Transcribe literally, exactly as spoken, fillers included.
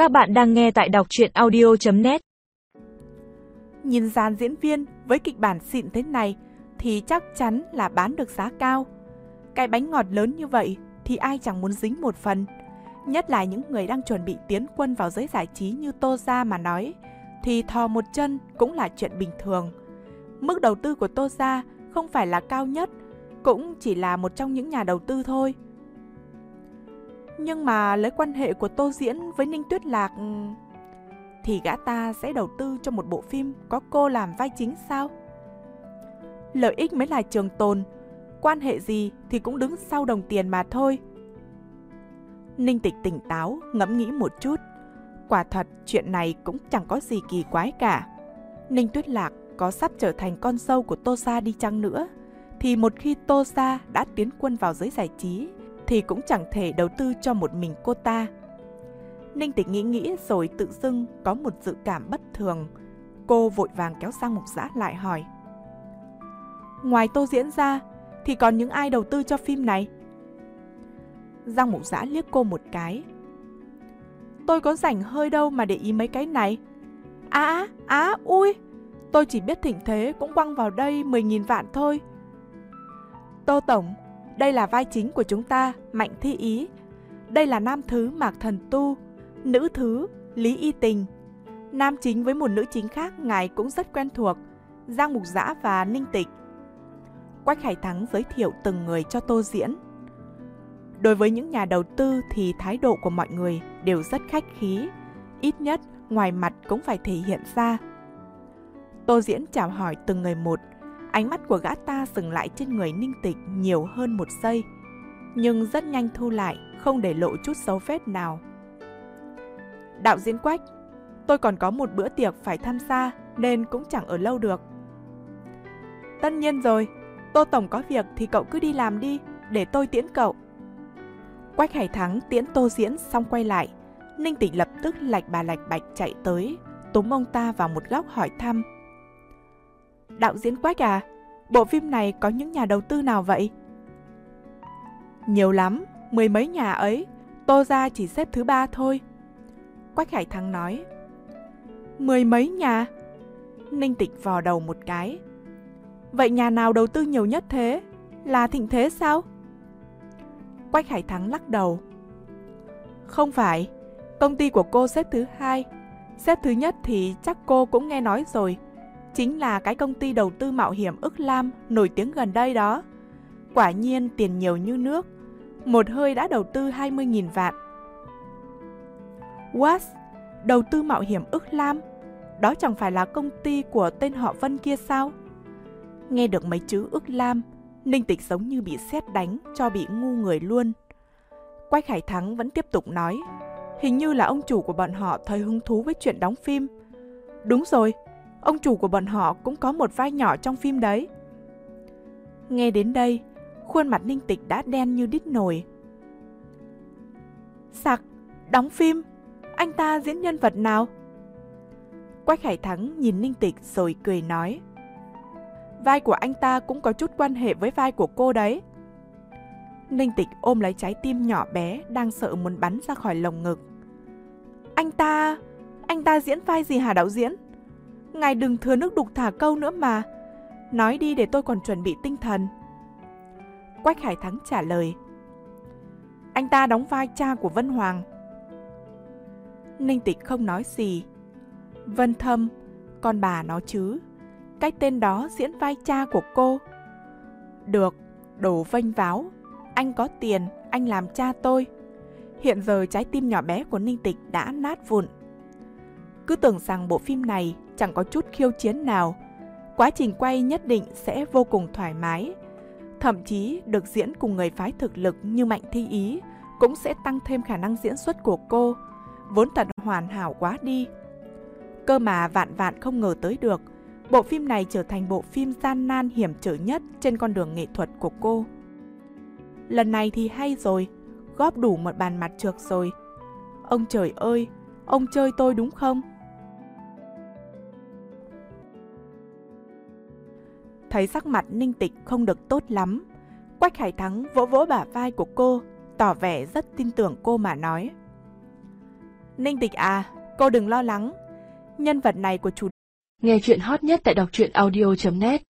Các bạn đang nghe tại đọc truyện audio chấm net. Nhìn dàn diễn viên với kịch bản xịn thế này thì chắc chắn là bán được giá cao. Cái bánh ngọt lớn như vậy thì ai chẳng muốn dính một phần. Nhất là những người đang chuẩn bị tiến quân vào giới giải trí như Tô Gia mà nói, thì thò một chân cũng là chuyện bình thường. Mức đầu tư của Tô Gia không phải là cao nhất, cũng chỉ là một trong những nhà đầu tư thôi. Nhưng mà lấy quan hệ của Tô Diễn với Ninh Tuyết Lạc thì gã ta sẽ đầu tư cho một bộ phim có cô làm vai chính sao? Lợi ích mới là trường tồn, quan hệ gì thì cũng đứng sau đồng tiền mà thôi. Ninh Tịch tỉnh táo, ngẫm nghĩ một chút. Quả thật, chuyện này cũng chẳng có gì kỳ quái cả. Ninh Tuyết Lạc có sắp trở thành con dâu của Tô Gia đi chăng nữa, thì một khi Tô Gia đã tiến quân vào giới giải trí, thì cũng chẳng thể đầu tư cho một mình cô ta. Ninh Tịch nghĩ nghĩ rồi tự dưng có một dự cảm bất thường. Cô vội vàng kéo sang Mục Dã lại hỏi: ngoài Tô Diễn ra thì còn những ai đầu tư cho phim này? Giang Mục Dã liếc cô một cái: tôi có rảnh hơi đâu mà để ý mấy cái này. Á, á, ui, tôi chỉ biết Thịnh Thế cũng quăng vào đây mười nghìn vạn thôi. Tô Tổng, đây là vai chính của chúng ta, Mạnh Thi Ý. Đây là nam thứ Mạc Thần Tu, nữ thứ Lý Y Tình. Nam chính với một nữ chính khác ngài cũng rất quen thuộc, Giang Mục Dã và Ninh Tịch. Quách Hải Thắng giới thiệu từng người cho Tô Diễn. Đối với những nhà đầu tư thì thái độ của mọi người đều rất khách khí, ít nhất ngoài mặt cũng phải thể hiện ra. Tô Diễn chào hỏi từng người một, ánh mắt của gã ta dừng lại trên người Ninh Tịch nhiều hơn một giây, nhưng rất nhanh thu lại, không để lộ chút dấu vết nào. Đạo diễn Quách, tôi còn có một bữa tiệc phải tham gia nên cũng chẳng ở lâu được. Tất nhiên rồi, Tô Tổng có việc thì cậu cứ đi làm đi, để tôi tiễn cậu. Quách Hải Thắng tiễn Tô Diễn xong quay lại, Ninh Tịch lập tức lạch bà lạch bạch chạy tới, túm ông ta vào một góc hỏi thăm: đạo diễn Quách à, bộ phim này có những nhà đầu tư nào vậy? Nhiều lắm, mười mấy nhà ấy, Tô Gia chỉ xếp thứ ba thôi. Quách Hải Thắng nói. Mười mấy nhà? Ninh Tịch vò đầu một cái. Vậy nhà nào đầu tư nhiều nhất thế? Là Thịnh Thế sao? Quách Hải Thắng lắc đầu. Không phải, công ty của cô xếp thứ hai. Xếp thứ nhất thì chắc cô cũng nghe nói rồi, chính là cái công ty đầu tư mạo hiểm Ức Lam nổi tiếng gần đây đó. Quả nhiên tiền nhiều như nước, một hơi đã đầu tư hai mươi nghìn vạn. What? Đầu tư mạo hiểm Ức Lam? Đó chẳng phải là công ty của tên họ Vân kia sao? Nghe được mấy chữ Ức Lam, Ninh Tịch giống như bị sét đánh cho bị ngu người luôn. Quách Hải Thắng vẫn tiếp tục nói, hình như là ông chủ của bọn họ thấy hứng thú với chuyện đóng phim. Đúng rồi, ông chủ của bọn họ cũng có một vai nhỏ trong phim đấy. Nghe đến đây, khuôn mặt Ninh Tịch đã đen như đít nồi. Sặc, đóng phim? Anh ta diễn nhân vật nào? Quách Hải Thắng nhìn Ninh Tịch rồi cười nói, vai của anh ta cũng có chút quan hệ với vai của cô đấy. Ninh Tịch ôm lấy trái tim nhỏ bé đang sợ muốn bắn ra khỏi lồng ngực. Anh ta... anh ta diễn vai gì hả đạo diễn? Ngài đừng thừa nước đục thả câu nữa mà. Nói đi để tôi còn chuẩn bị tinh thần. Quách Hải Thắng trả lời, anh ta đóng vai cha của Vân Hoàng. Ninh Tịch không nói gì. Vân Thâm, con bà nó chứ, cái tên đó diễn vai cha của cô. Được, đồ vênh váo. Anh có tiền, anh làm cha tôi. Hiện giờ trái tim nhỏ bé của Ninh Tịch đã nát vụn. Cứ tưởng rằng bộ phim này chẳng có chút khiêu chiến nào, quá trình quay nhất định sẽ vô cùng thoải mái. Thậm chí được diễn cùng người phái thực lực như Mạnh Thi Ý cũng sẽ tăng thêm khả năng diễn xuất của cô, vốn thật hoàn hảo quá đi. Cơ mà vạn vạn không ngờ tới được, bộ phim này trở thành bộ phim gian nan hiểm trở nhất trên con đường nghệ thuật của cô. Lần này thì hay rồi, góp đủ một bàn mặt trược rồi. Ông trời ơi, ông chơi tôi đúng không? Thấy sắc mặt Ninh Tịch không được tốt lắm, Quách Hải Thắng vỗ vỗ bả vai của cô, tỏ vẻ rất tin tưởng cô mà nói. Ninh Tịch à, cô đừng lo lắng. Nhân vật này của chủ Nghe chuyện hot nhất tại đọc truyện audio chấm net